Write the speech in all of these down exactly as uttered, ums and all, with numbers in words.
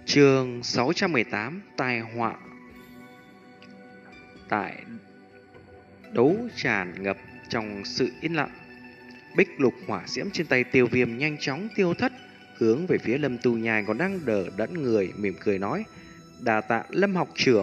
Chương sáu trăm mười tám Tai họa. Tại đấu tràn ngập trong sự yên lặng, bích lục hỏa diễm trên tay Tiêu Viêm nhanh chóng tiêu thất, hướng về phía Lâm Tu Nhai còn đang đờ đẫn người, mỉm cười nói: "Đa tạ Lâm học trưởng."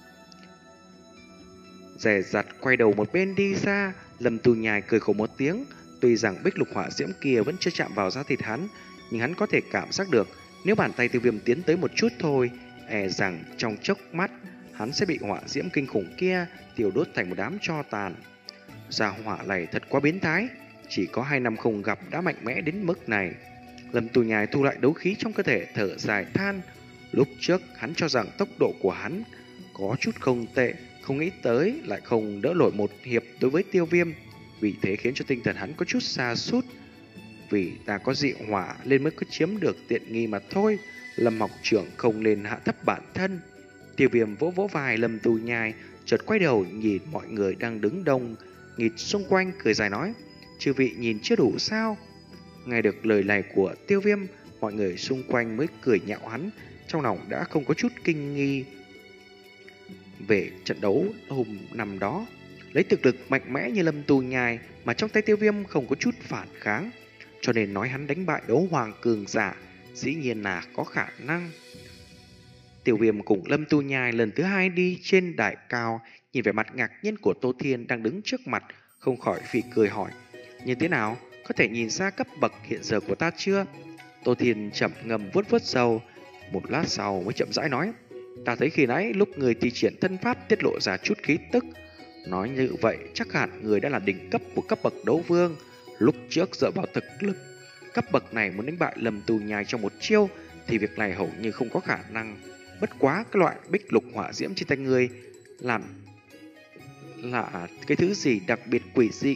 Dè dặt quay đầu một bên đi xa, Lâm Tu Nhai cười khổ một tiếng. Tuy rằng bích lục hỏa diễm kia vẫn chưa chạm vào da thịt hắn, nhưng hắn có thể cảm giác được nếu bàn tay Tiêu Viêm tiến tới một chút thôi, e rằng trong chốc mắt hắn sẽ bị hỏa diễm kinh khủng kia tiêu đốt thành một đám tro tàn. Gia hỏa này thật quá biến thái, chỉ có hai năm không gặp đã mạnh mẽ đến mức này. Lâm Tu Nhai thu lại đấu khí trong cơ thể, thở dài than. Lúc trước hắn cho rằng tốc độ của hắn có chút không tệ, không nghĩ tới lại không đỡ nổi một hiệp đối với Tiêu Viêm, vì thế khiến cho tinh thần hắn có chút sa sút. Vì ta có dị hỏa nên mới có chiếm được tiện nghi mà thôi. Lâm học trưởng không nên hạ thấp bản thân. Tiêu Viêm vỗ vỗ vai Lâm Tu Nhai, chợt quay đầu nhìn mọi người đang đứng đông nghịt xung quanh, cười dài nói: "Chư vị nhìn chưa đủ sao?" Nghe được lời này của Tiêu Viêm, mọi người xung quanh mới cười nhạo hắn, trong lòng đã không có chút kinh nghi về trận đấu hôm năm đó. Lấy thực lực mạnh mẽ như Lâm Tu Nhai mà trong tay Tiêu Viêm không có chút phản kháng, cho nên nói hắn đánh bại đấu hoàng cường giả dĩ nhiên là có khả năng. Tiêu Viêm cùng Lâm Tu Nhai lần thứ hai đi trên đài cao, nhìn vẻ mặt ngạc nhiên của Tô Thiên đang đứng trước mặt, không khỏi phì cười hỏi: "Như thế nào? Có thể nhìn ra cấp bậc hiện giờ của ta chưa?" Tô Thiên chậm ngầm vuốt vuốt râu, một lát sau mới chậm rãi nói: "Ta thấy khi nãy lúc người thi triển thân pháp tiết lộ ra chút khí tức. Nói như vậy chắc hẳn người đã là đỉnh cấp của cấp bậc đấu vương. Lúc trước dựa vào thực lực cấp bậc này muốn đánh bại Lâm Tu Nhai trong một chiêu thì việc này hầu như không có khả năng. Bất quá cái loại bích lục hỏa diễm trên tay người làm là cái thứ gì đặc biệt quỷ dị."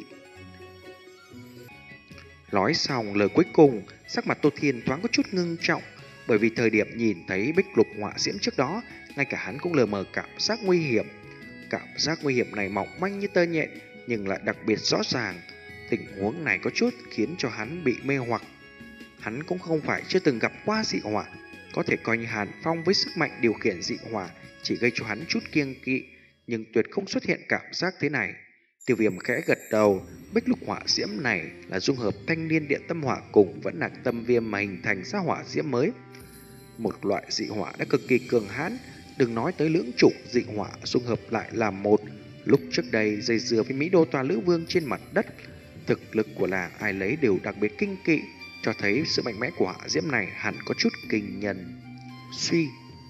Nói xong lời cuối cùng, sắc mặt Tô Thiên thoáng có chút ngưng trọng, bởi vì thời điểm nhìn thấy bích lục hỏa diễm trước đó, ngay cả hắn cũng lờ mờ cảm giác nguy hiểm. Cảm giác nguy hiểm này mỏng manh như tơ nhện, nhưng lại đặc biệt rõ ràng. Tình huống này có chút khiến cho hắn bị mê hoặc. Hắn cũng không phải chưa từng gặp qua dị hỏa, có thể coi như Hàn Phong với sức mạnh điều khiển dị hỏa chỉ gây cho hắn chút kiêng kỵ, nhưng tuyệt không xuất hiện cảm giác thế này. Tiêu Viêm khẽ gật đầu, bích lục hỏa diễm này là dung hợp thanh niên điện tâm hỏa cùng vẫn nạc tâm viêm mà hình thành ra hỏa diễm mới. Một loại dị hỏa đã cực kỳ cường hãn, đừng nói tới lưỡng chủng dị hỏa dung hợp lại làm một. Lúc trước đây dây dưa với Mỹ Đô Tòa Lữ Vương trên mặt đất, thực lực của làng ai lấy đều đặc biệt kinh kỵ, cho thấy sự mạnh mẽ của hỏa diễm này hẳn có chút kinh nhân. Suy,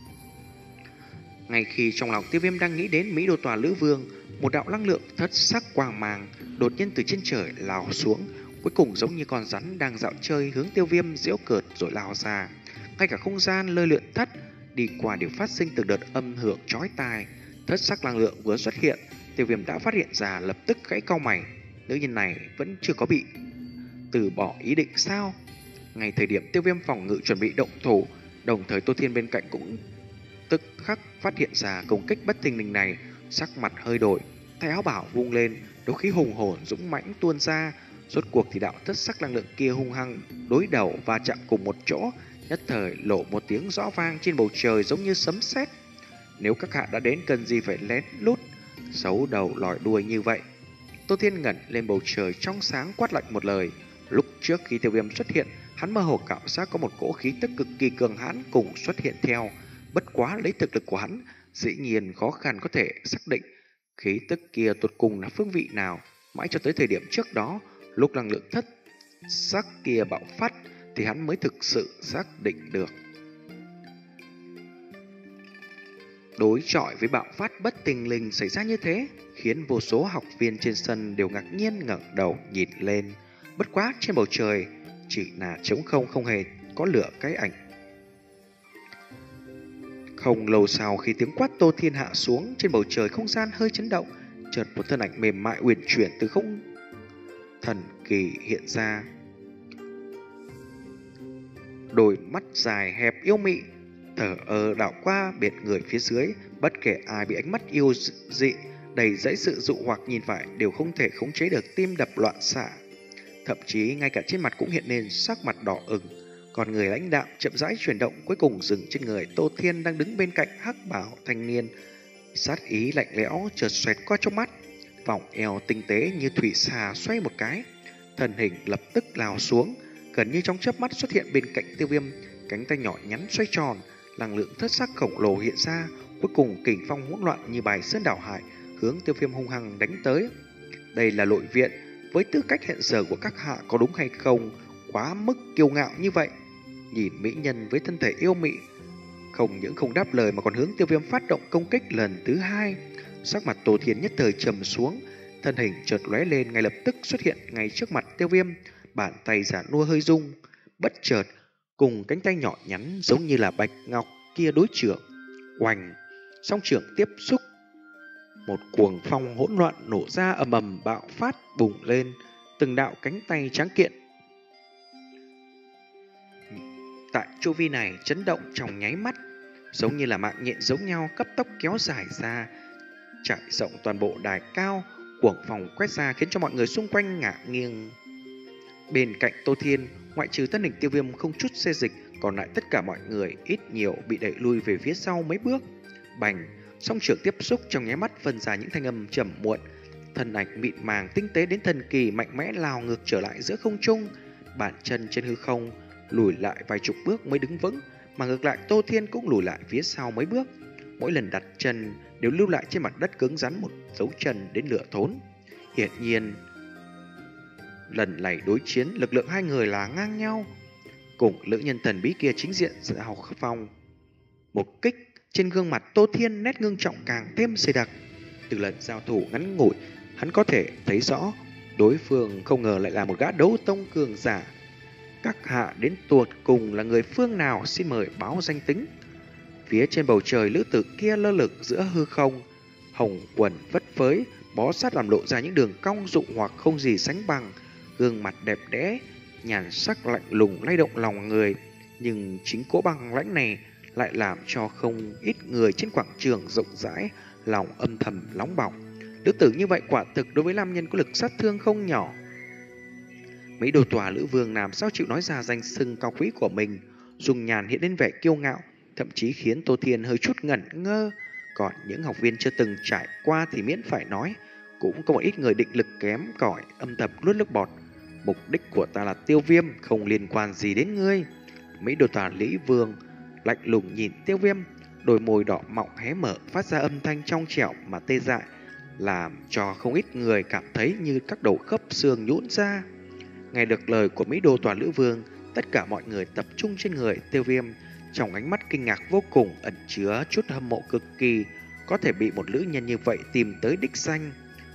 ngay khi trong lòng Tiêu Viêm đang nghĩ đến Mỹ Đô Tòa Lữ Vương, một đạo năng lượng thất sắc quang mang đột nhiên từ trên trời lao xuống, cuối cùng giống như con rắn đang dạo chơi hướng Tiêu Viêm giễu cợt rồi lao ra. Ngay cả không gian lơi luyện thất đi qua đều phát sinh từng đợt âm hưởng chói tai. Thất sắc năng lượng vừa xuất hiện, Tiêu Viêm đã phát hiện ra, lập tức gãy cau mày. Nữ nhân này vẫn chưa có bị từ bỏ ý định sao? Ngay thời điểm Tiêu Viêm phòng ngự chuẩn bị động thủ, đồng thời Tô Thiên bên cạnh cũng tức khắc phát hiện ra công kích bất thình lình này, sắc mặt hơi đổi, tay áo bảo vung lên, đấu khí hùng hồn dũng mãnh tuôn ra. Rốt cuộc thì đạo thất sắc năng lượng kia hung hăng đối đầu và chạm cùng một chỗ, nhất thời lộ một tiếng rõ vang trên bầu trời giống như sấm sét. Nếu các hạ đã đến cần gì phải lén lút xấu đầu lòi đuôi như vậy? Tô Thiên ngẩng lên bầu trời trong sáng quát lạnh một lời. Lúc trước khi Tiêu Viêm xuất hiện, hắn mơ hồ cảm giác có một cỗ khí tức cực kỳ cường hãn cùng xuất hiện theo. Bất quá lấy thực lực của hắn, dĩ nhiên khó khăn có thể xác định khí tức kia tột cùng là phương vị nào. Mãi cho tới thời điểm trước đó, lúc năng lượng thất sắc kia bạo phát, thì hắn mới thực sự xác định được. Đối chọi với bạo phát bất tình lình xảy ra như thế, khiến vô số học viên trên sân đều ngạc nhiên ngẩng đầu nhìn lên. Bất quá trên bầu trời chỉ là trống không, không hề có lửa cái ảnh. Không lâu sau khi tiếng quát Tô Thiên hạ xuống, trên bầu trời không gian hơi chấn động, chợt một thân ảnh mềm mại uyển chuyển từ không thần kỳ hiện ra. Đôi mắt dài hẹp yêu mị, thở ơ đảo qua biệt người phía dưới, bất kể ai bị ánh mắt yêu dị đầy dẫy sự dụ hoặc nhìn phải đều không thể khống chế được tim đập loạn xạ. Thậm chí ngay cả trên mặt cũng hiện lên sắc mặt đỏ ửng. Còn người lãnh đạm chậm rãi chuyển động, cuối cùng dừng trên người Tô Thiên đang đứng bên cạnh hắc bảo thanh niên. Sát ý lạnh lẽo chợt xoẹt qua trong mắt, vòng eo tinh tế như thủy xà xoay một cái, thân hình lập tức lao xuống, gần như trong chớp mắt xuất hiện bên cạnh Tiêu Viêm, cánh tay nhỏ nhắn xoay tròn, năng lượng thất sắc khổng lồ hiện ra, cuối cùng kình phong hỗn loạn như bài sơn đảo hải hướng Tiêu Viêm hung hăng đánh tới. Đây là nội viện, với tư cách hiện giờ của các hạ có đúng hay không, quá mức kiêu ngạo như vậy. Nhìn mỹ nhân với thân thể yêu mị, không những không đáp lời mà còn hướng Tiêu Viêm phát động công kích lần thứ hai. Sắc mặt Tô Thiên nhất thời trầm xuống, thân hình chợt lóe lên, ngay lập tức xuất hiện ngay trước mặt Tiêu Viêm, bàn tay giản nua hơi rung, bất chợt cùng cánh tay nhỏ nhắn giống như là bạch ngọc kia đối trưởng. Oành, song trưởng tiếp xúc, một cuồng phong hỗn loạn nổ ra ầm ầm bạo phát bùng lên, từng đạo cánh tay trắng kiện tại chu vi này chấn động trong nháy mắt, giống như là mạng nhện giống nhau cấp tốc kéo dài ra, trải rộng toàn bộ đài cao. Cuồng phong quét ra khiến cho mọi người xung quanh ngả nghiêng. Bên cạnh Tô Thiên, ngoại trừ thân hình Tiêu Viêm không chút xê dịch, còn lại tất cả mọi người ít nhiều bị đẩy lui về phía sau mấy bước. Bành, song trưởng tiếp xúc trong nháy mắt phân ra những thanh âm trầm muộn, thân ảnh mịn màng tinh tế đến thần kỳ mạnh mẽ lao ngược trở lại giữa không trung, bàn chân trên hư không lùi lại vài chục bước mới đứng vững, mà ngược lại Tô Thiên cũng lùi lại phía sau mấy bước. Mỗi lần đặt chân đều lưu lại trên mặt đất cứng rắn một dấu chân đến lửa thốn. Hiển nhiên, lần này đối chiến lực lượng hai người là ngang nhau. Cùng lữ nhân thần bí kia chính diện giao phong một kích, trên gương mặt Tô Thiên nét ngưng trọng càng thêm dày đặc. Từ lần giao thủ ngắn ngủi, hắn có thể thấy rõ đối phương không ngờ lại là một gã đấu tông cường giả. Các hạ đến tuột cùng là người phương nào, xin mời báo danh tính. Phía trên bầu trời, lữ tử kia lơ lửng giữa hư không, hồng quần vất phới bó sát làm lộ ra những đường cong dụ hoặc không gì sánh bằng. Gương mặt đẹp đẽ, nhàn sắc lạnh lùng lay động lòng người, nhưng chính cỗ băng lãnh này lại làm cho không ít người trên quảng trường rộng rãi lòng âm thầm nóng bỏng. Lữ tử như vậy quả thực đối với nam nhân có lực sát thương không nhỏ. Mấy đồ tòa lữ vương làm sao chịu nói ra danh xưng cao quý của mình, dùng nhàn hiện lên vẻ kiêu ngạo, thậm chí khiến Tô Thiên hơi chút ngẩn ngơ. Còn những học viên chưa từng trải qua thì miễn phải nói, cũng có một ít người định lực kém cỏi âm thầm nuốt nước bọt. Mục đích của ta là Tiêu Viêm, không liên quan gì đến ngươi. Mấy đồ tòa lữ vương lạnh lùng nhìn Tiêu Viêm, đôi môi đỏ mọng hé mở phát ra âm thanh trong trẻo mà tê dại, làm cho không ít người cảm thấy như các đầu khớp xương nhũn ra. Nghe được lời của Mỹ Đô Toàn Lữ Vương, tất cả mọi người tập trung trên người Tiêu Viêm, trong ánh mắt kinh ngạc vô cùng ẩn chứa chút hâm mộ cực kỳ, có thể bị một nữ nhân như vậy tìm tới đích danh.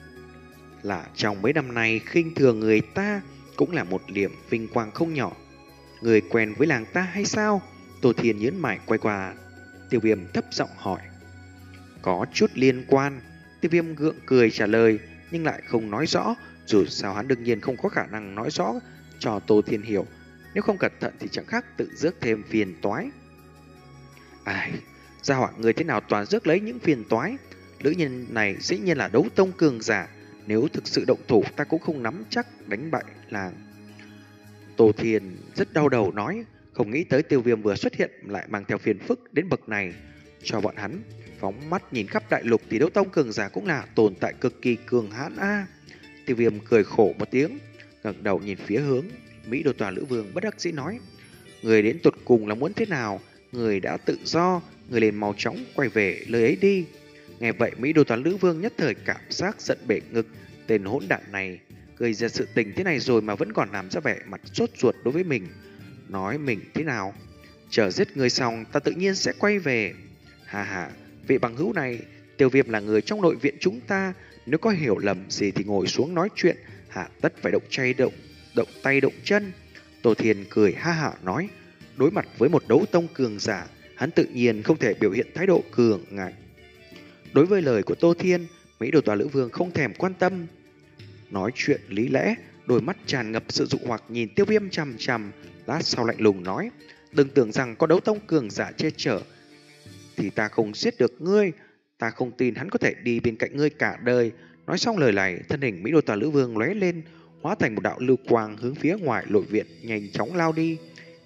Là trong mấy năm nay khinh thường người ta cũng là một điểm vinh quang không nhỏ. Người quen với làng ta hay sao? Tô Thiên nhớn mày quay qua Tiêu Viêm thấp giọng hỏi. Có chút liên quan, Tiêu Viêm gượng cười trả lời, nhưng lại không nói rõ. Dù sao hắn đương nhiên không có khả năng nói rõ cho Tô Thiên hiểu, nếu không cẩn thận thì chẳng khác tự rước thêm phiền toái. Ai, gia hỏa người thế nào toàn rước lấy những phiền toái. Nữ nhân này dĩ nhiên là đấu tông cường giả, nếu thực sự động thủ ta cũng không nắm chắc đánh bại làng. Tô Thiên rất đau đầu nói, không nghĩ tới Tiêu Viêm vừa xuất hiện lại mang theo phiền phức đến bậc này cho bọn hắn. Phóng mắt nhìn khắp đại lục thì đấu tông cường giả cũng là tồn tại cực kỳ cường hãn a. À. Tiêu Viêm cười khổ một tiếng, ngẩng đầu nhìn phía hướng Mỹ Đô Tòa Lữ Vương bất đắc dĩ nói, người đến tuột cùng là muốn thế nào? Người đã tự do, người liền mau chóng quay về nơi ấy đi. Nghe vậy Mỹ Đô Tòa Lữ Vương nhất thời cảm giác giận bể ngực, tên hỗn đản này gây ra sự tình thế này rồi mà vẫn còn làm ra vẻ mặt sốt ruột đối với mình. Nói mình thế nào? Chờ giết người xong ta tự nhiên sẽ quay về. Hà hà, vị bằng hữu này, Tiêu Viêm là người trong nội viện chúng ta, nếu có hiểu lầm gì thì ngồi xuống nói chuyện, hạ tất phải động chay động, động tay động chân. Tô Thiên cười ha hả nói, đối mặt với một đấu tông cường giả, hắn tự nhiên không thể biểu hiện thái độ cường ngạnh. Đối với lời của Tô Thiên, Mỹ Đồ Tòa Lữ Vương không thèm quan tâm. Nói chuyện lý lẽ, đôi mắt tràn ngập sự dụ hoặc nhìn Tiêu Viêm chằm chằm, lát sau lạnh lùng nói, đừng tưởng rằng có đấu tông cường giả che chở thì ta không giết được ngươi, ta không tin hắn có thể đi bên cạnh ngươi cả đời. Nói xong lời này, thân hình Mỹ Đô Tòa Lữ Vương lóe lên, hóa thành một đạo lưu quang hướng phía ngoài nội viện nhanh chóng lao đi.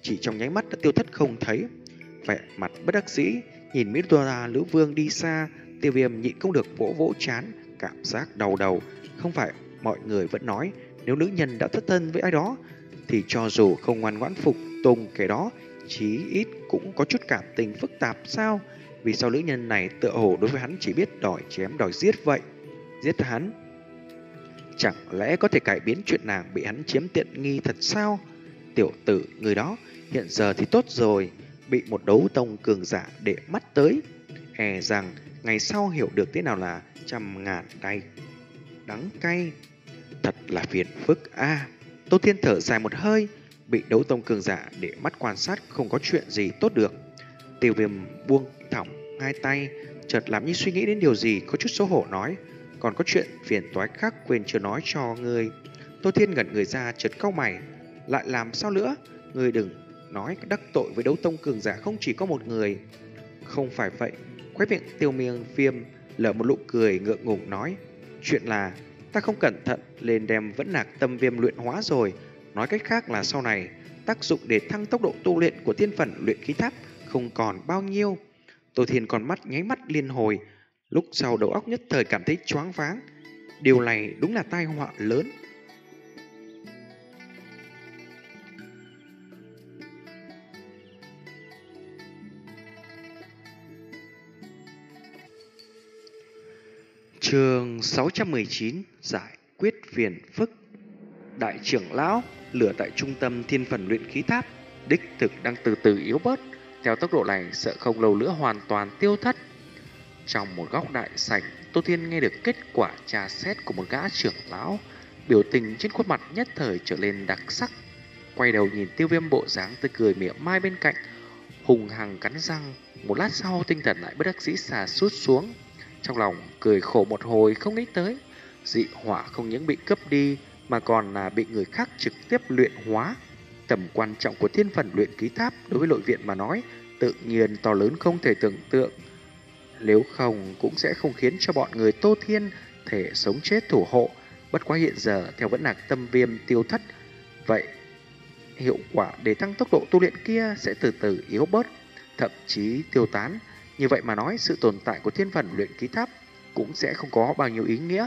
chỉ trong nháy mắt đã tiêu thất không thấy. Vẻ mặt bất đắc dĩ, nhìn Mỹ Đô Lữ Vương đi xa, Tiêu Viêm nhịn không được vỗ vỗ trán, cảm giác đau đầu. Không phải mọi người vẫn nói nếu nữ nhân đã thất thân với ai đó thì cho dù không ngoan ngoãn phục tùng kẻ đó, chí ít cũng có chút cảm tình phức tạp sao? Vì sao nữ nhân này tựa hồ đối với hắn chỉ biết đòi chém đòi giết vậy? Giết hắn chẳng lẽ có thể cải biến chuyện nàng bị hắn chiếm tiện nghi thật sao? Tiểu tử người đó hiện giờ thì tốt rồi, bị một đấu tông cường giả để mắt tới, e rằng ngày sau hiểu được thế nào là trăm ngàn tay đắng cay. Thật là phiền phức a. À, Tô Thiên thở dài một hơi, bị đấu tông cường giả để mắt quan sát không có chuyện gì tốt được. Tiêu Viêm buông thõng hai tay, chợt làm như suy nghĩ đến điều gì, có chút xấu hổ nói: còn có chuyện phiền toái khác quên chưa nói cho ngươi. Tô Thiên ngẩn người ra, chợt cau mày: lại làm sao nữa? Ngươi đừng nói đắc tội với đấu tông cường giả không chỉ có một người. Không phải vậy. Khóe miệng Tiêu Miên Viêm lở một nụ cười ngượng ngùng nói: chuyện là ta không cẩn thận lên đem vẫn nạc tâm viêm luyện hóa rồi. Nói cách khác là sau này tác dụng để thăng tốc độ tu luyện của tiên phần luyện khí tháp không còn bao nhiêu. Tô Thiên còn mắt nháy mắt liên hồi, lúc sau đầu óc nhất thời cảm thấy choáng váng. Điều này đúng là tai họa lớn. Chương sáu trăm mười chín: giải quyết phiền phức. Đại trưởng lão, lửa tại trung tâm thiên phần luyện khí tháp đích thực đang từ từ yếu bớt, theo tốc độ này sợ không lâu nữa hoàn toàn tiêu thất. Trong một góc đại sảnh, Tô Thiên nghe được kết quả tra xét của một gã trưởng lão, biểu tình trên khuôn mặt nhất thời trở lên đặc sắc. Quay đầu nhìn Tiêu Viêm bộ dáng tươi cười mỉa mai bên cạnh, hùng hằng cắn răng. Một lát sau tinh thần lại bất đắc dĩ xà sút xuống, trong lòng cười khổ một hồi, không nghĩ tới dị hỏa không những bị cướp đi mà còn là bị người khác trực tiếp luyện hóa. Tầm quan trọng của thiên phần luyện khí tháp đối với nội viện mà nói tự nhiên to lớn không thể tưởng tượng. Nếu không cũng sẽ không khiến cho bọn người Tô Thiên thể sống chết thủ hộ. Bất quá hiện giờ theo vẫn nạc tâm viêm tiêu thất, vậy hiệu quả để tăng tốc độ tu luyện kia sẽ từ từ yếu bớt, thậm chí tiêu tán. Như vậy mà nói, sự tồn tại của thiên phần luyện khí tháp cũng sẽ không có bao nhiêu ý nghĩa.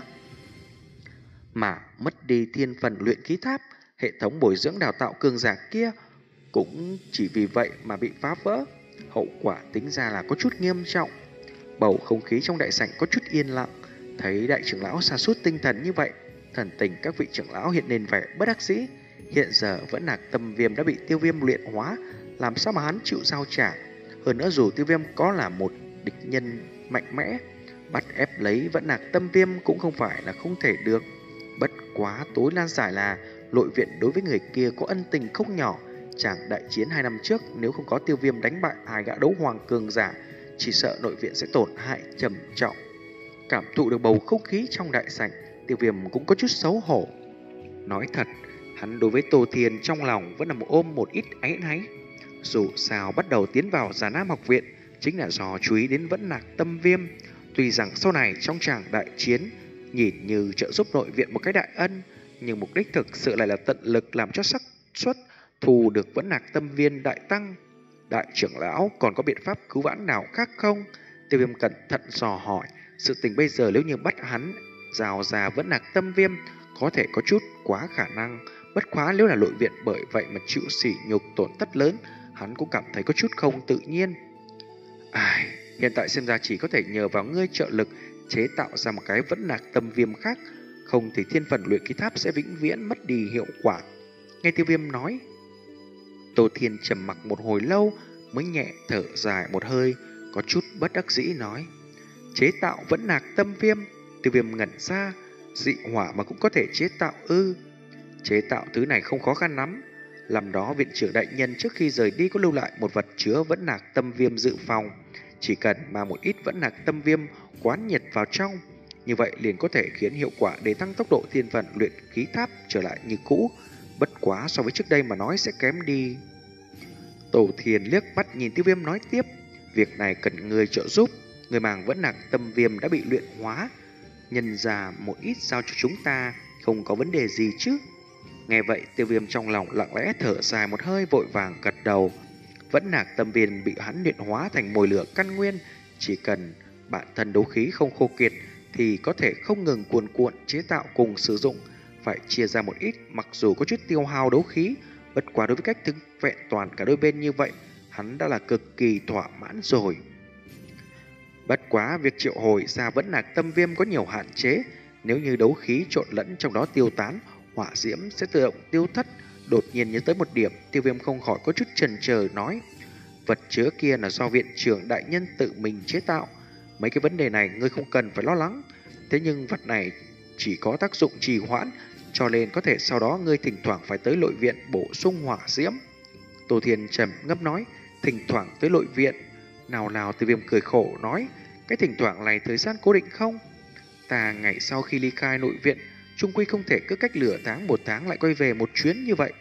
Mà mất đi thiên phần luyện khí tháp, hệ thống bồi dưỡng đào tạo cường giả kia cũng chỉ vì vậy mà bị phá vỡ. Hậu quả tính ra là có chút nghiêm trọng. Bầu không khí trong đại sảnh có chút yên lặng. Thấy đại trưởng lão sa sút tinh thần như vậy, thần tình các vị trưởng lão hiện lên vẻ bất đắc dĩ. Hiện giờ vẫn nạc tâm viêm đã bị Tiêu Viêm luyện hóa, làm sao mà hắn chịu giao trả? Hơn nữa dù Tiêu Viêm có là một địch nhân mạnh mẽ, bắt ép lấy vẫn nạc tâm viêm cũng không phải là không thể được. Bất quá tối nan giải là nội viện đối với người kia có ân tình không nhỏ. Chàng đại chiến hai năm trước, nếu không có Tiêu Viêm đánh bại hai gã đấu hoàng cường giả, chỉ sợ nội viện sẽ tổn hại trầm trọng. Cảm thụ được bầu không khí trong đại sảnh, Tiêu Viêm cũng có chút xấu hổ. Nói thật, hắn đối với Tô Thiên trong lòng vẫn là một ôm một ít áy náy. Dù sao bắt đầu tiến vào Già Nam học viện chính là do chú ý đến vẫn nạc tâm viêm. Tuy rằng sau này trong tràng đại chiến nhìn như trợ giúp nội viện một cái đại ân, nhưng mục đích thực sự lại là tận lực làm cho xác suất thù được vẫn nạc tâm viên đại tăng. Đại trưởng lão còn có biện pháp cứu vãn nào khác không? Tiêu Viêm cẩn thận dò hỏi. Sự tình bây giờ nếu như bắt hắn rào ra vẫn nạc tâm viêm có thể có chút quá khả năng. Bất quá nếu là nội viện bởi vậy mà chịu sỉ nhục tổn thất lớn, hắn cũng cảm thấy có chút không tự nhiên. Ai, hiện tại xem ra chỉ có thể nhờ vào ngươi trợ lực chế tạo ra một cái vẫn nạc tâm viêm khác, không thì thiên phần luyện khí tháp sẽ vĩnh viễn mất đi hiệu quả. Nghe Tiêu Viêm nói, Tô Thiên trầm mặc một hồi lâu mới nhẹ thở dài một hơi, có chút bất đắc dĩ nói: chế tạo vẫn nạc tâm viêm? Tiêu Viêm ngẩn ra, dị hỏa mà cũng có thể chế tạo ư? Chế tạo thứ này không khó khăn lắm. Làm đó viện trưởng đại nhân trước khi rời đi có lưu lại một vật chứa vẫn nạc tâm viêm dự phòng. Chỉ cần mà một ít vẫn nạc tâm viêm quán nhiệt vào trong, như vậy liền có thể khiến hiệu quả để tăng tốc độ thiên phần luyện khí tháp trở lại như cũ. Bất quá so với trước đây mà nói sẽ kém đi. Tổ Thiền liếc mắt nhìn Tiêu Viêm nói tiếp: việc này cần người trợ giúp. Người màng vẫn nạc tâm viêm đã bị luyện hóa, nhân ra một ít giao cho chúng ta, không có vấn đề gì chứ? Nghe vậy, Tiêu Viêm trong lòng lặng lẽ thở dài một hơi, vội vàng gật đầu. Vẫn Nạc tâm viên bị hắn luyện hóa thành mồi lửa căn nguyên, chỉ cần bản thân đấu khí không khô kiệt thì có thể không ngừng cuồn cuộn chế tạo cùng sử dụng, phải chia ra một ít, mặc dù có chút tiêu hao đấu khí, bất quá đối với cách thức vẹn toàn cả đôi bên như vậy, hắn đã là cực kỳ thỏa mãn rồi. Bất quá việc triệu hồi ra Vẫn Nạc tâm viêm có nhiều hạn chế, nếu như đấu khí trộn lẫn trong đó tiêu tán, hỏa diễm sẽ tự động tiêu thất. Đột nhiên nhớ tới một điểm, Tiêu Viêm không khỏi có chút chần chờ nói: vật chứa kia là do viện trưởng đại nhân tự mình chế tạo, mấy cái vấn đề này ngươi không cần phải lo lắng. Thế nhưng vật này chỉ có tác dụng trì hoãn, cho nên có thể sau đó ngươi thỉnh thoảng phải tới nội viện bổ sung hỏa diễm. Tô Thiên trầm ngâm nói: thỉnh thoảng tới nội viện? Nào nào, Tiêu Viêm cười khổ nói: cái thỉnh thoảng này thời gian cố định không? Ta ngày sau khi ly khai nội viện, chung quy không thể cứ cách nửa tháng một tháng lại quay về một chuyến như vậy.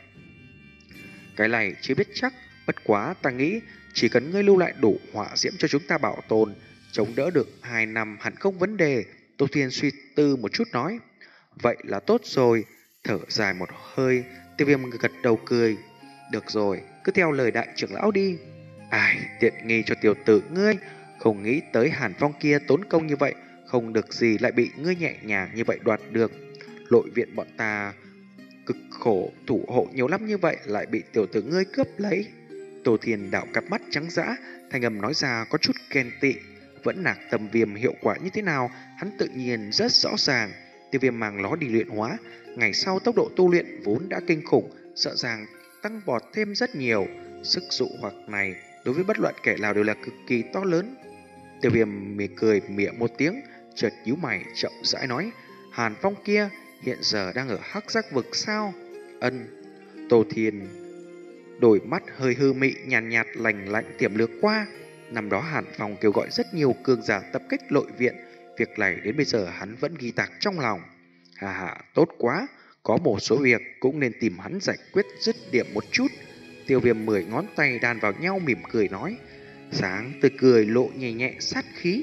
Cái này chưa biết chắc, bất quá ta nghĩ chỉ cần ngươi lưu lại đủ hỏa diễm cho chúng ta bảo tồn, chống đỡ được hai năm hẳn không vấn đề. Tô Thiên suy tư một chút nói: vậy là tốt rồi. Thở dài một hơi, Tiêu Viêm gật đầu cười: được rồi, cứ theo lời đại trưởng lão đi. Ai, tiện nghi cho tiểu tử ngươi, không nghĩ tới Hàn Phong kia tốn công như vậy, không được gì lại bị ngươi nhẹ nhàng như vậy đoạt được. Nội viện bọn ta cực khổ thủ hộ nhiều lắm như vậy, lại bị tiểu tử ngươi cướp lấy. Tô Thiên đảo cặp mắt trắng dã, thanh âm nói ra có chút ghen tị. Vẫn Nạc tâm viêm hiệu quả như thế nào, hắn tự nhiên rất rõ ràng. Tiêu Viêm mang nó đi luyện hóa, ngày sau tốc độ tu luyện vốn đã kinh khủng, sợ rằng tăng vọt thêm rất nhiều. Sức dụ hoặc này đối với bất luận kẻ nào đều là cực kỳ to lớn. Tiêu Viêm mỉm cười mỉa một tiếng, chợt nhíu mày chậm rãi nói: Hàn Phong kia hiện giờ đang ở Hắc Giác vực sao? Ân. Tô Thiên đôi mắt hơi hư mị, nhàn nhạt, nhạt lành lạnh tiềm lược qua. Năm đó Hàn Phong kêu gọi rất nhiều cường giả tập kích nội viện, việc này đến bây giờ hắn vẫn ghi tạc trong lòng. Hà hà, tốt quá, có một số việc cũng nên tìm hắn giải quyết dứt điểm một chút. Tiêu Viêm mười ngón tay đan vào nhau mỉm cười nói, sáng tươi cười lộ nhẹ nhẹ sát khí.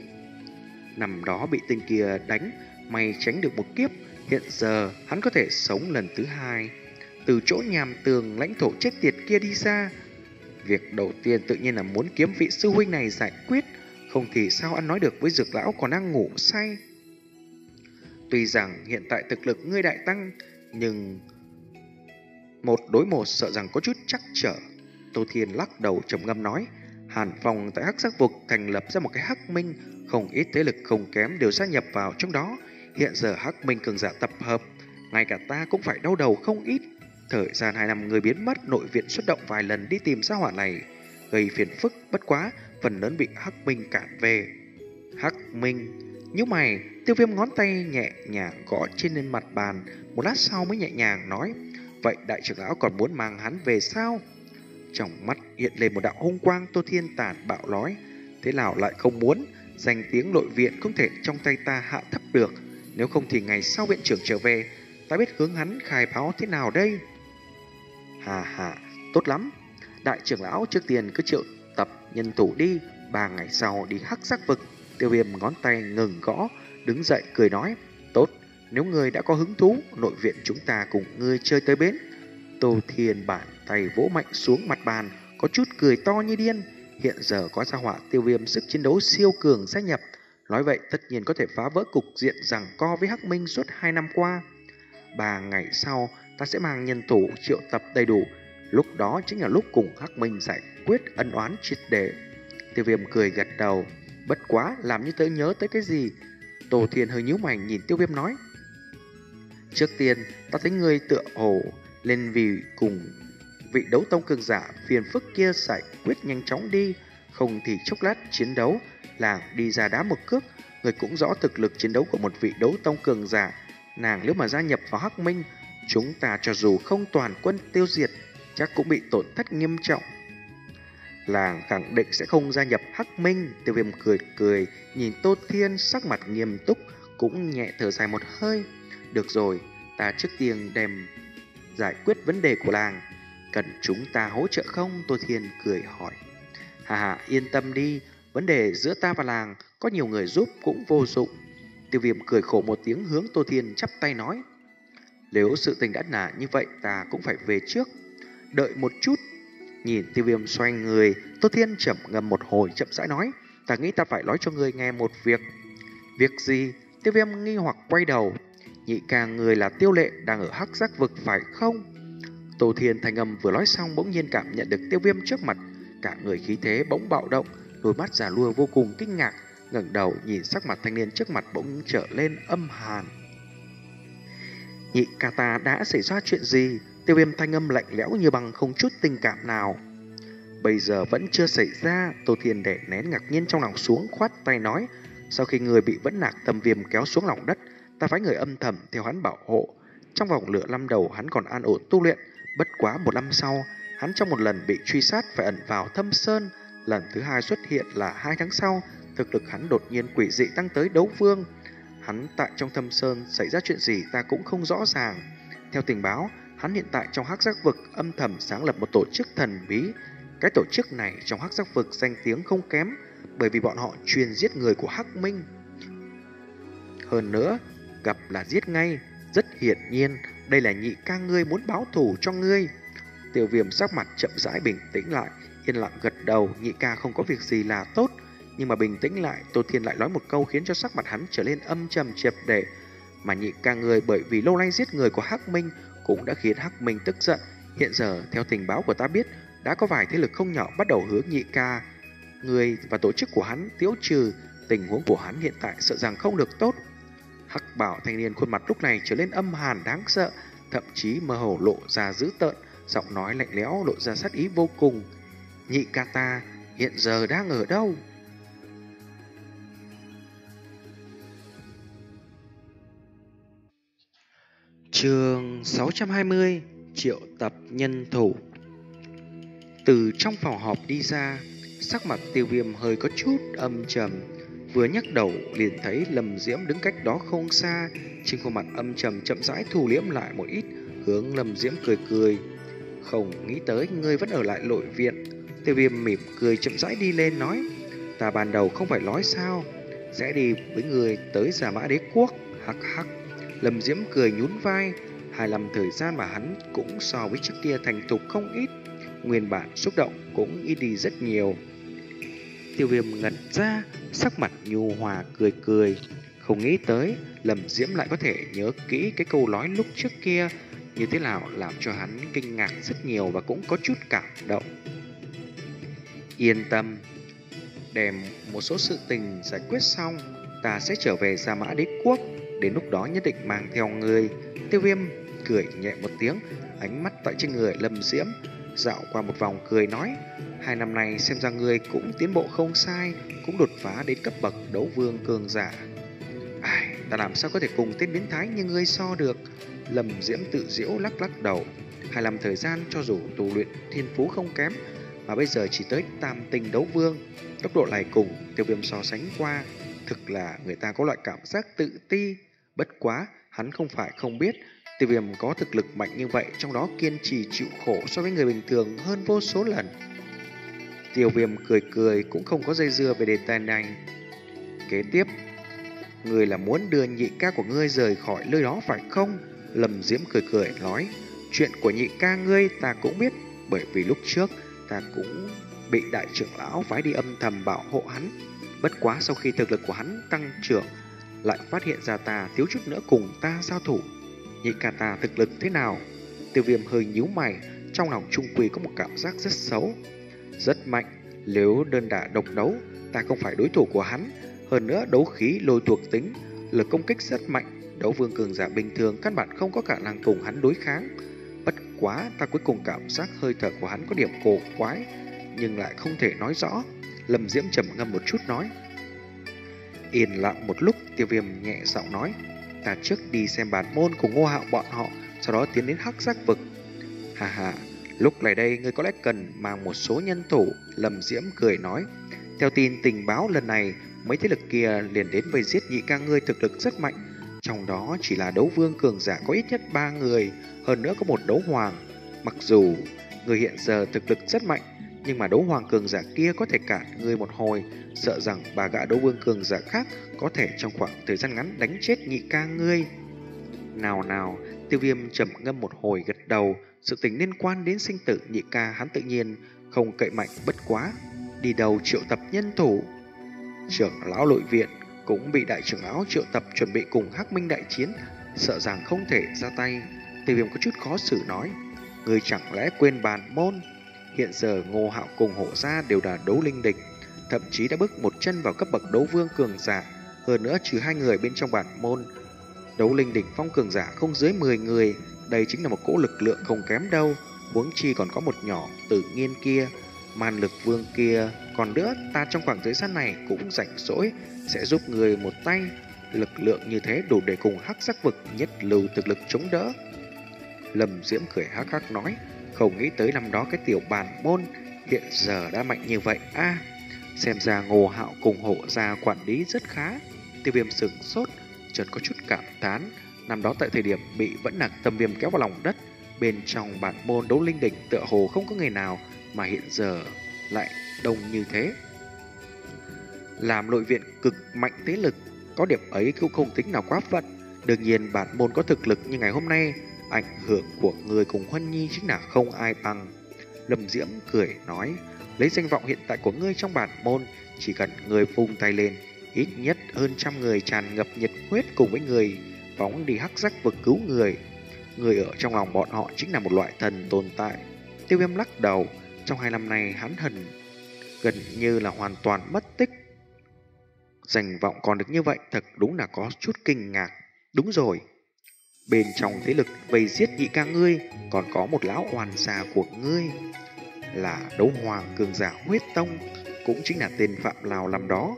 Năm đó bị tên kia đánh, may tránh được một kiếp, hiện giờ hắn có thể sống lần thứ hai, từ chỗ nhàm tường lãnh thổ chết tiệt kia đi ra. Việc đầu tiên tự nhiên là muốn kiếm vị sư huynh này giải quyết, không thì sao ăn nói được với dược lão còn đang ngủ say. Tuy rằng hiện tại thực lực ngươi đại tăng, nhưng một đối một sợ rằng có chút chắc trở. Tô Thiên lắc đầu trầm ngâm nói, Hàn Phong tại Hắc Giác vực thành lập ra một cái Hắc Minh, không ít thế lực không kém đều gia nhập vào trong đó. Hiện giờ Hắc Minh cường giả tập hợp, ngay cả ta cũng phải đau đầu không ít. Thời gian hai năm người biến mất, nội viện xuất động vài lần đi tìm gia hỏa này, gây phiền phức, bất quá phần lớn bị Hắc Minh cản về. Hắc Minh nhíu mày, Tiêu Viêm ngón tay nhẹ nhàng gõ trên lên mặt bàn, một lát sau mới nhẹ nhàng nói, vậy đại trưởng lão còn muốn mang hắn về sao? Trong mắt hiện lên một đạo hung quang. Tô Thiên tàn bạo nói, thế nào lại không muốn? Danh tiếng nội viện không thể trong tay ta hạ thấp được, nếu không thì ngày sau viện trưởng trở về, ta biết hướng hắn khai báo thế nào đây? Hà hà, tốt lắm. Đại trưởng lão trước tiên cứ triệu tập nhân thủ đi, ba ngày sau đi Hắc Giác vực. Tiêu Viêm ngón tay ngừng gõ, đứng dậy cười nói, tốt, nếu ngươi đã có hứng thú, nội viện chúng ta cùng ngươi chơi tới bến. Tô Thiên bàn tay vỗ mạnh xuống mặt bàn, có chút cười to như điên. Hiện giờ có gia hỏa Tiêu Viêm sức chiến đấu siêu cường gia nhập, nói vậy tất nhiên có thể phá vỡ cục diện giằng co với Hắc Minh suốt hai năm qua. Ba ngày sau, ta sẽ mang nhân thủ triệu tập đầy đủ, lúc đó chính là lúc cùng Hắc Minh giải quyết ân oán triệt để. Tiêu Viêm cười gật đầu, bất quá làm như tớ nhớ tới cái gì. Tô Thiên hơi nhíu mày nhìn Tiêu Viêm nói, trước tiên ta thấy ngươi tựa hồ lên vì cùng vị đấu tông cường giả phiền phức kia giải quyết nhanh chóng đi, không thì chốc lát chiến đấu làng đi ra đá một cước. Người cũng rõ thực lực chiến đấu của một vị đấu tông cường giả, nàng nếu mà gia nhập vào Hắc Minh, chúng ta cho dù không toàn quân tiêu diệt, chắc cũng bị tổn thất nghiêm trọng. Làng khẳng định sẽ không gia nhập Hắc Minh. Tiêu Viêm cười cười nhìn Tô Thiên sắc mặt nghiêm túc, cũng nhẹ thở dài một hơi. Được rồi, ta trước tiên đem giải quyết vấn đề của làng, cần chúng ta hỗ trợ không? Tô Thiên cười hỏi. Hà hà, yên tâm đi, vấn đề giữa ta và làng có nhiều người giúp cũng vô dụng. Tiêu Viêm cười khổ một tiếng hướng Tô Thiên chắp tay nói, Nếu sự tình đã nả như vậy ta cũng phải về trước. Đợi một chút. Nhìn Tiêu Viêm xoay người, Tô Thiên chậm ngâm một hồi chậm rãi nói, ta nghĩ ta phải nói cho ngươi nghe một việc. Việc gì? Tiêu Viêm nghi hoặc quay đầu. Nhị ca người là Tiêu Lệ đang ở hắc giác vực phải không? Tô Thiên thanh âm vừa nói xong bỗng nhiên cảm nhận được Tiêu Viêm trước mặt, cả người khí thế bỗng bạo động, đôi mắt già lua vô cùng kinh ngạc, ngẩng đầu nhìn sắc mặt thanh niên trước mặt bỗng trở lên âm hàn. Nhị ca ta đã xảy ra chuyện gì? Tiêu Viêm thanh âm lạnh lẽo như bằng không chút tình cảm nào. Bây giờ vẫn chưa xảy ra. Tô Thiên đè nén ngạc nhiên trong lòng xuống, khoát tay nói, sau khi người bị vẫn nạc tâm viêm kéo xuống lòng đất, ta phái người âm thầm theo hắn bảo hộ. Trong vòng lửa năm đầu hắn còn an ổn tu luyện, bất quá một năm sau, hắn trong một lần bị truy sát phải ẩn vào thâm sơn. Lần thứ hai xuất hiện là hai tháng sau, thực lực hắn đột nhiên quỷ dị tăng tới đấu vương. Hắn tại trong thâm sơn xảy ra chuyện gì ta cũng không rõ ràng. Theo tình báo, hắn hiện tại trong hắc giác vực âm thầm sáng lập một tổ chức thần bí. Cái tổ chức này trong hắc giác vực danh tiếng không kém, bởi vì bọn họ chuyên giết người của Hắc Minh. Hơn nữa, gặp là giết ngay. Rất hiển nhiên, đây là nhị ca ngươi muốn báo thù cho ngươi. Tiêu Viêm sắc mặt chậm rãi bình tĩnh lại, yên lặng gật đầu. Nhị ca không có việc gì là tốt. Nhưng mà bình tĩnh lại, Tô Thiên lại nói một câu khiến cho sắc mặt hắn trở lên âm trầm triệt để. Mà nhị ca ngươi bởi vì lâu nay giết người của Hắc Minh cũng đã khiến Hắc Minh tức giận. Hiện giờ, theo tình báo của ta biết, đã có vài thế lực không nhỏ bắt đầu hướng nhị ca người và tổ chức của hắn tiêu trừ. Tình huống của hắn hiện tại sợ rằng không được tốt. Hắc bảo thanh niên khuôn mặt lúc này trở lên âm hàn đáng sợ, thậm chí mơ hồ lộ ra dữ tợn, giọng nói lạnh lẽo lộ ra sát ý vô cùng. Nhị ca ta hiện giờ đang ở đâu? Chương sáu trăm hai mươi, triệu tập nhân thủ. Từ trong phòng họp đi ra, sắc mặt Tiêu Viêm hơi có chút âm trầm. Vừa nhắc đầu liền thấy Lâm Diễm đứng cách đó không xa, trên khuôn mặt âm trầm chậm rãi thu liễm lại một ít, hướng Lâm Diễm cười cười. Không nghĩ tới ngươi vẫn ở lại nội viện. Tiêu Viêm mỉm cười chậm rãi đi lên nói, ta ban đầu không phải nói sao, sẽ đi với người tới Giả Mã Đế Quốc. Hắc hắc. Lâm Diễm cười nhún vai, hai năm thời gian mà hắn cũng so với trước kia thành thục không ít, nguyên bản xúc động cũng ít đi rất nhiều. Tiêu Viêm ngẩn ra, sắc mặt nhu hòa cười cười. Không nghĩ tới Lâm Diễm lại có thể nhớ kỹ cái câu nói lúc trước kia, như thế nào làm cho hắn kinh ngạc rất nhiều và cũng có chút cảm động. Yên tâm, đem một số sự tình giải quyết xong, ta sẽ trở về Gia Mã Đế Quốc, đến lúc đó nhất định mang theo người. Tiêu Viêm cười nhẹ một tiếng, ánh mắt tại trên người Lâm Diễm dạo qua một vòng cười nói, hai năm nay xem ra ngươi cũng tiến bộ không sai, cũng đột phá đến cấp bậc đấu vương cường giả. Ai, ta làm sao có thể cùng tên biến thái như ngươi so được? Lâm Diễm tự giễu lắc lắc đầu. Hai năm thời gian cho dù tu luyện thiên phú không kém, mà bây giờ chỉ tới tam tinh đấu vương, tốc độ này cùng Tiêu Viêm so sánh qua, thực là người ta có loại cảm giác tự ti. Bất quá, hắn không phải không biết, Tiêu Viêm có thực lực mạnh như vậy, trong đó kiên trì chịu khổ so với người bình thường hơn vô số lần. Tiêu Viêm cười cười cũng không có dây dưa về đề tài này. Kế tiếp, người là muốn đưa nhị ca của ngươi rời khỏi nơi đó phải không? Lâm Diễm cười cười nói, chuyện của nhị ca ngươi ta cũng biết, bởi vì lúc trước ta cũng bị đại trưởng lão phái đi âm thầm bảo hộ hắn. Bất quá sau khi thực lực của hắn tăng trưởng, lại phát hiện ra ta thiếu chút nữa cùng ta giao thủ. Nhị ca ta thực lực thế nào? Tiêu Viêm hơi nhíu mày, trong lòng trung quy có một cảm giác rất xấu. Rất mạnh, nếu đơn đả độc đấu, ta không phải đối thủ của hắn. Hơn nữa đấu khí lôi thuộc tính, lực công kích rất mạnh, đấu vương cường giả bình thường căn bản không có khả năng cùng hắn đối kháng. Bất quá ta cuối cùng cảm giác hơi thở của hắn có điểm cổ quái, nhưng lại không thể nói rõ. Lâm Diễm trầm ngâm một chút nói. Yên lặng một lúc, Tiêu Viêm nhẹ giọng nói, ta trước đi xem bản môn của Ngô Hạo bọn họ, sau đó tiến đến hắc giác vực. Hà hà, lúc này đây ngươi có lẽ cần mang một số nhân thủ. Lâm Diễm cười nói, theo tin tình báo lần này, mấy thế lực kia liền đến vây giết nhị ca ngươi thực lực rất mạnh, trong đó chỉ là đấu vương cường giả có ít nhất ba người, hơn nữa có một đấu hoàng. Mặc dù người hiện giờ thực lực rất mạnh, nhưng mà đấu hoàng cường giả kia có thể cản ngươi một hồi, sợ rằng ba gã đấu vương cường giả khác có thể trong khoảng thời gian ngắn đánh chết nhị ca ngươi. Nào nào, Tiêu Viêm trầm ngâm một hồi gật đầu, sự tình liên quan đến sinh tử nhị ca hắn tự nhiên không cậy mạnh, bất quá đi đầu triệu tập nhân thủ. Trưởng lão nội viện cũng bị đại trưởng lão triệu tập chuẩn bị cùng Hắc Minh đại chiến, sợ rằng không thể ra tay. Tiêu Viêm có chút khó xử nói, người chẳng lẽ quên bản môn? Hiện giờ Ngô Hạo cùng Hổ gia đều là đấu linh địch, thậm chí đã bước một chân vào cấp bậc đấu vương cường giả. Hơn nữa trừ hai người bên trong bản môn, đấu linh đỉnh phong cường giả không dưới mười người, đây chính là một cỗ lực lượng không kém đâu. Huống chi còn có một nhỏ Tử Nghiên kia, Man Lực Vương kia, còn nữa ta trong khoảng thời gian này cũng rảnh rỗi sẽ giúp người một tay. Lực lượng như thế đủ để cùng Hắc Sắc vực nhất lưu thực lực chống đỡ. Lâm Diễm cười hắc hắc nói, không nghĩ tới năm đó cái tiểu bản môn hiện giờ đã mạnh như vậy a. À, xem ra Ngô Hạo cùng Hổ gia quản lý rất khá. Tiêu Viêm sửng sốt, chợt có chút cảm thán. Năm đó tại thời điểm bị Vẫn Nặc Tâm Viêm kéo vào lòng đất, bên trong bản môn đấu linh đỉnh tựa hồ không có người nào, mà hiện giờ lại đông như thế. Làm nội viện cực mạnh thế lực, có điểm ấy cũng không tính nào quá phận. Đương nhiên bản môn có thực lực như ngày hôm nay, ảnh hưởng của người cùng Huân Nhi chính là không ai bằng. Lâm Diễm cười nói, lấy danh vọng hiện tại của ngươi trong bản môn, chỉ cần ngươi vung tay lên, ít nhất hơn trăm người tràn ngập nhiệt huyết cùng với người phóng đi Hắc Sắc vực cứu người. Người ở trong lòng bọn họ chính là một loại thần tồn tại. Tiêu Viêm lắc đầu, trong hai năm nay hắn hần gần như là hoàn toàn mất tích. Danh vọng còn được như vậy thật đúng là có chút kinh ngạc. Đúng rồi, bên trong thế lực vây giết nhị ca ngươi còn có một lão oan gia của ngươi, là đấu hoàng cường giả huyết tông, cũng chính là tên Phạm Lào làm đó.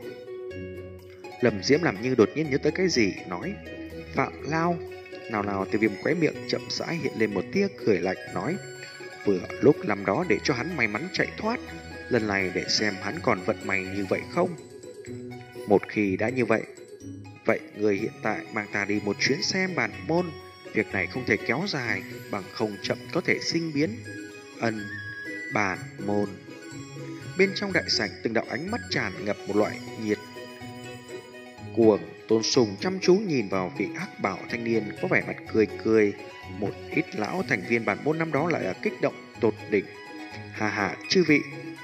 Lâm Diễm làm như đột nhiên nhớ tới cái gì, nói, Phạm Lao. Nào nào Tiêu Viêm khóe miệng chậm rãi hiện lên một tia cười lạnh, nói, vừa lúc làm đó để cho hắn may mắn chạy thoát, lần này để xem hắn còn vận may như vậy không. Một khi đã như vậy, vậy người hiện tại mang ta đi một chuyến xem bản môn. Việc này không thể kéo dài, bằng không chậm có thể sinh biến. Ân, bản môn. Bên trong đại sảnh từng đạo ánh mắt tràn ngập một loại nhiệt cuồng. Tôn Sùng chăm chú nhìn vào vị hắc bảo thanh niên có vẻ mặt cười cười. Một ít lão thành viên bản môn năm đó lại là kích động tột đỉnh. Hà hà, chư vị,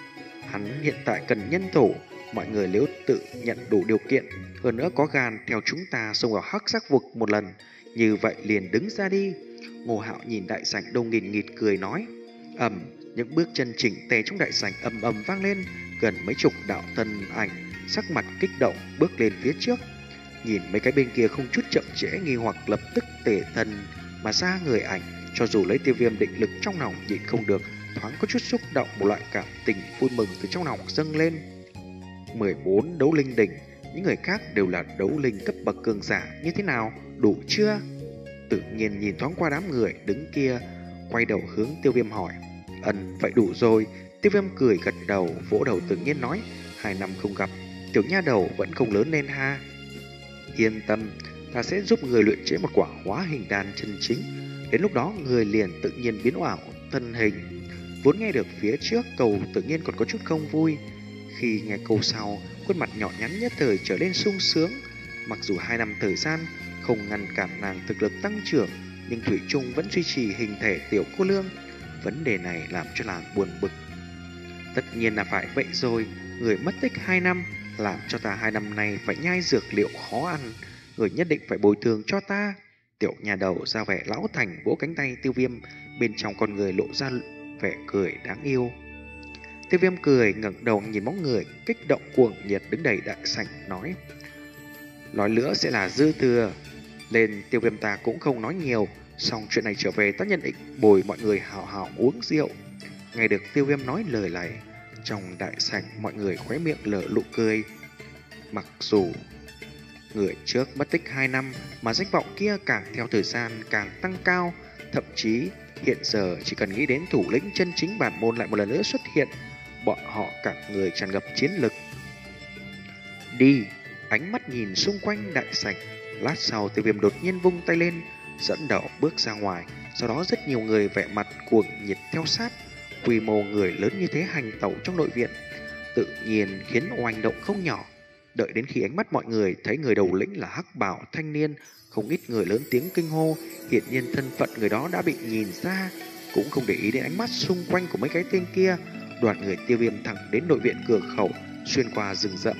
hắn hiện tại cần nhân thủ. Mọi người nếu tự nhận đủ điều kiện, hơn nữa có gan theo chúng ta xông vào Hắc Sắc vực một lần, như vậy liền đứng ra đi. Ngô Hạo nhìn đại sảnh đông nghìn nghịt cười nói. Ầm, những bước chân chỉnh tề trong đại sảnh ầm ầm vang lên, gần mấy chục đạo thân ảnh sắc mặt kích động bước lên phía trước. Nhìn mấy cái bên kia không chút chậm trễ, nghi hoặc lập tức tề thân mà ra người ảnh. Cho dù lấy Tiêu Viêm định lực trong lòng nhịn không được, thoáng có chút xúc động, một loại cảm tình vui mừng từ trong lòng dâng lên. Mười bốn đấu linh đỉnh, những người khác đều là đấu linh cấp bậc cường giả, như thế nào, đủ chưa? Tự nhiên nhìn thoáng qua đám người đứng kia, quay đầu hướng Tiêu Viêm hỏi. Ừm, vậy đủ rồi. Tiêu Viêm cười gật đầu, vỗ đầu tự nhiên nói, hai năm không gặp, tiểu nha đầu vẫn không lớn lên ha. Yên tâm, ta sẽ giúp người luyện chế một quả hóa hình đan chân chính. Đến lúc đó người liền tự nhiên biến ảo thân hình. Vốn nghe được phía trước câu tự nhiên còn có chút không vui, khi nghe câu sau, khuôn mặt nhỏ nhắn nhất thời trở nên sung sướng. Mặc dù hai năm thời gian không ngăn cản nàng thực lực tăng trưởng, nhưng thủy chung vẫn duy trì hình thể tiểu cô nương. Vấn đề này làm cho nàng buồn bực. Tất nhiên là phải vậy rồi, người mất tích hai năm, làm cho ta hai năm nay phải nhai dược liệu khó ăn, người nhất định phải bồi thường cho ta. Tiểu nhà đầu ra vẻ lão thành vỗ cánh tay Tiêu Viêm, bên trong con người lộ ra vẻ cười đáng yêu. Tiêu Viêm cười ngẩng đầu nhìn bóng người kích động cuồng nhiệt đứng đầy đại sảnh, nói: nói nữa sẽ là dư thừa. Lên Tiêu Viêm ta cũng không nói nhiều, xong chuyện này trở về ta nhận định bồi mọi người hào hào uống rượu. Nghe được Tiêu Viêm nói lời này, trong đại sảnh mọi người khóe miệng lở nụ cười. Mặc dù người trước mất tích hai năm, mà danh vọng kia càng theo thời gian càng tăng cao, thậm chí hiện giờ chỉ cần nghĩ đến thủ lĩnh chân chính bản môn lại một lần nữa xuất hiện, bọn họ cả người tràn ngập chiến lực. Đi! Ánh mắt nhìn xung quanh đại sảnh, lát sau Tiêu Viêm đột nhiên vung tay lên, dẫn đầu bước ra ngoài. Sau đó rất nhiều người vẻ mặt cuồng nhiệt theo sát. Quy mô người lớn như thế hành tẩu trong nội viện, tự nhiên khiến oanh động không nhỏ. Đợi đến khi ánh mắt mọi người thấy người đầu lĩnh là hắc bảo thanh niên, không ít người lớn tiếng kinh hô, hiển nhiên thân phận người đó đã bị nhìn ra, cũng không để ý đến ánh mắt xung quanh của mấy cái tên kia. Đoàn người Tiêu Viêm thẳng đến nội viện cửa khẩu, xuyên qua rừng rậm.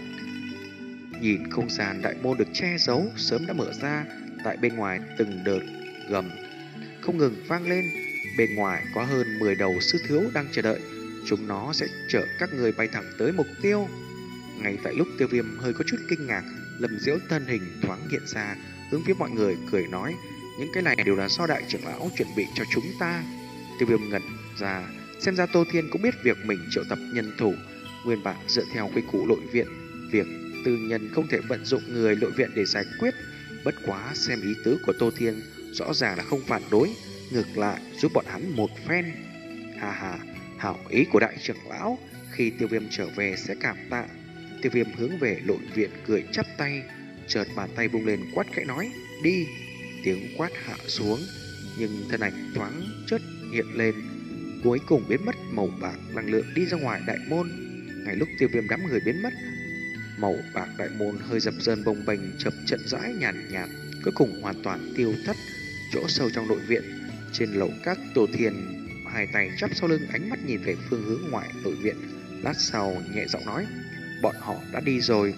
Nhìn không gian đại môn được che giấu sớm đã mở ra, tại bên ngoài từng đợt gầm không ngừng vang lên. Bên ngoài có hơn mười đầu sư thiếu đang chờ đợi, chúng nó sẽ chở các người bay thẳng tới mục tiêu. Ngay tại lúc Tiêu Viêm hơi có chút kinh ngạc, Lâm Diễu thân hình thoáng hiện ra, hướng phía mọi người cười nói, những cái này đều là do đại trưởng lão chuẩn bị cho chúng ta. Tiêu Viêm ngẩn ra, xem ra Tô Thiên cũng biết việc mình triệu tập nhân thủ. Nguyên bản dựa theo quy củ nội viện, việc tư nhân không thể vận dụng người nội viện để giải quyết. Bất quá xem ý tứ của Tô Thiên rõ ràng là không phản đối, ngược lại giúp bọn hắn một phen. Hà hà, hảo ý của đại trưởng lão, khi Tiêu Viêm trở về sẽ cảm tạ. Tiêu Viêm hướng về nội viện cười chắp tay, chợt bàn tay bung lên quát khẽ nói, đi. Tiếng quát hạ xuống, nhưng thân ảnh thoáng chớp hiện lên, cuối cùng biến mất màu bạc năng lượng đi ra ngoài đại môn. Ngay lúc Tiêu Viêm đám người biến mất, màu bạc đại môn hơi dập dờn bồng bềnh chập chậm rãi nhàn nhạt, cuối cùng hoàn toàn tiêu thất. Chỗ sâu trong nội viện, trên lầu các, Tô Thiên hai tay chắp sau lưng, ánh mắt nhìn về phương hướng ngoại nội viện. Lát sau nhẹ giọng nói, bọn họ đã đi rồi.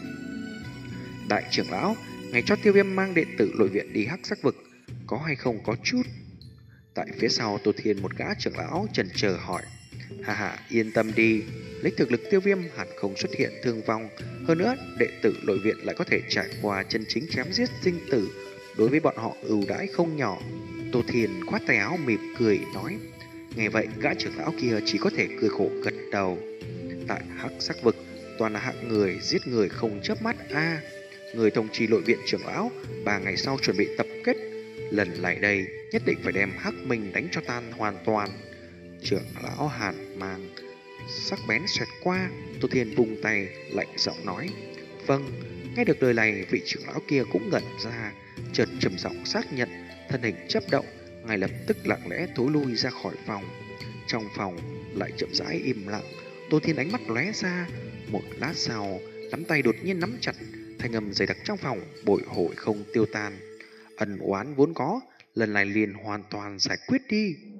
Đại trưởng lão, ngày cho Tiêu Viêm mang đệ tử nội viện đi hắc sắc vực, có hay không có chút? Tại phía sau Tô Thiên một gã trưởng lão chần chờ hỏi. Hà hà, yên tâm đi, lấy thực lực Tiêu Viêm hẳn không xuất hiện thương vong. Hơn nữa, đệ tử nội viện lại có thể trải qua chân chính chém giết sinh tử, đối với bọn họ ưu đãi không nhỏ. Tô Thiên khoát tay áo mỉm cười nói. Nghe vậy, gã trưởng lão kia chỉ có thể cười khổ gật đầu. Tại hắc sắc vực, toàn là hạng người giết người không chớp mắt a. Người thông trì nội viện trưởng lão ba ngày sau chuẩn bị tập kết, lần lại đây nhất định phải đem hắc minh đánh cho tan hoàn toàn. Trưởng lão hàn mang sắc bén xoẹt qua, Tô Thiên vùng tay lạnh giọng nói. Vâng. Nghe được lời này, vị trưởng lão kia cũng ngẩn ra, chợt trầm giọng xác nhận, thân hình chấp động, ngay lập tức lặng lẽ thối lui ra khỏi phòng. Trong phòng lại chậm rãi im lặng. Tô Thiên ánh mắt lóe ra, một lát sau, nắm tay đột nhiên nắm chặt, thanh âm dày đặc trong phòng bội hội không tiêu tan. Ân oán vốn có, lần này liền hoàn toàn giải quyết đi.